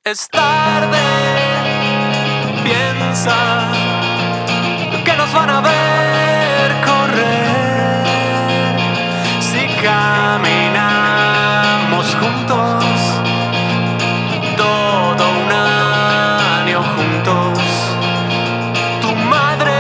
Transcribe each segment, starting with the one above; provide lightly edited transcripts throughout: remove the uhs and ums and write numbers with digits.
Es tarde, piensa que nos van a ver correr si caminamos juntos todo un año juntos. Tu madre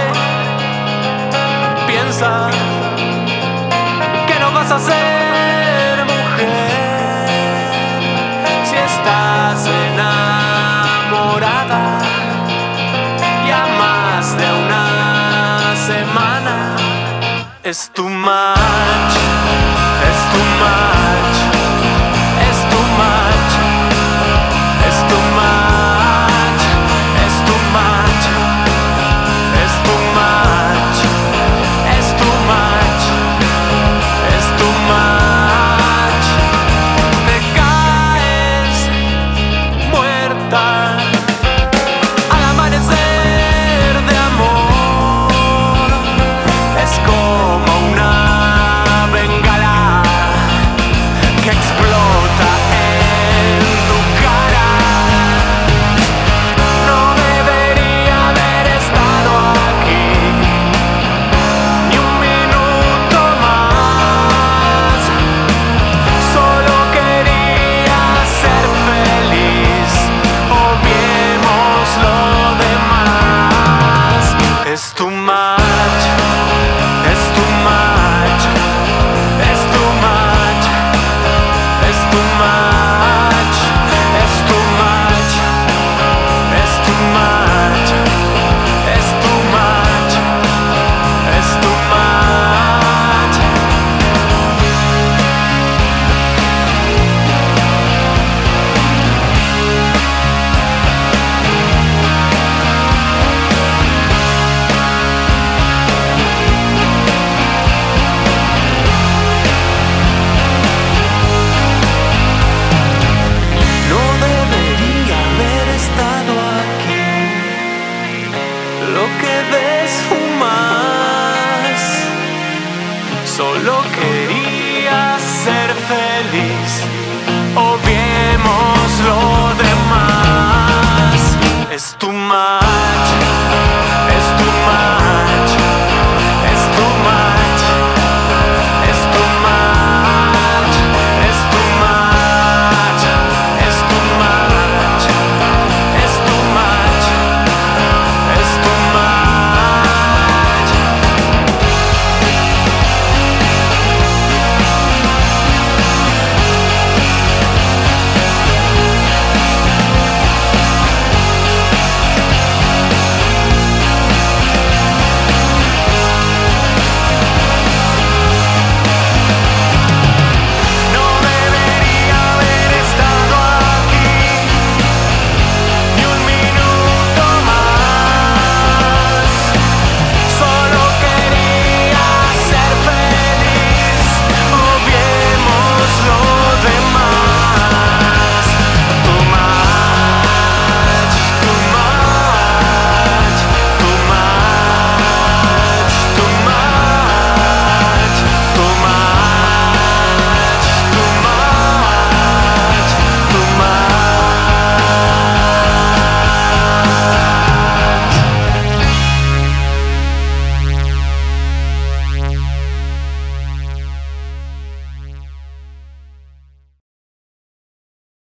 piensa que no vas a ser mujer si estás enamorada ya más de una semana. Es too much, es too much, es too much, es too much, es too much, es too much, es too much, es too much. Te caes muerta al amanecer de amor. Es como una bengala que explota en tu cara. No debería haber estado aquí ni un minuto más. Solo quería ser feliz. Obviemos lo demás. Es too much, es too much, es too much, es too much, es too much, es too much, es too much, es too much. No debería haber estado aquí. Lo que ves fumas. Solo quería ser feliz. Obviemos lo demás. Es too much.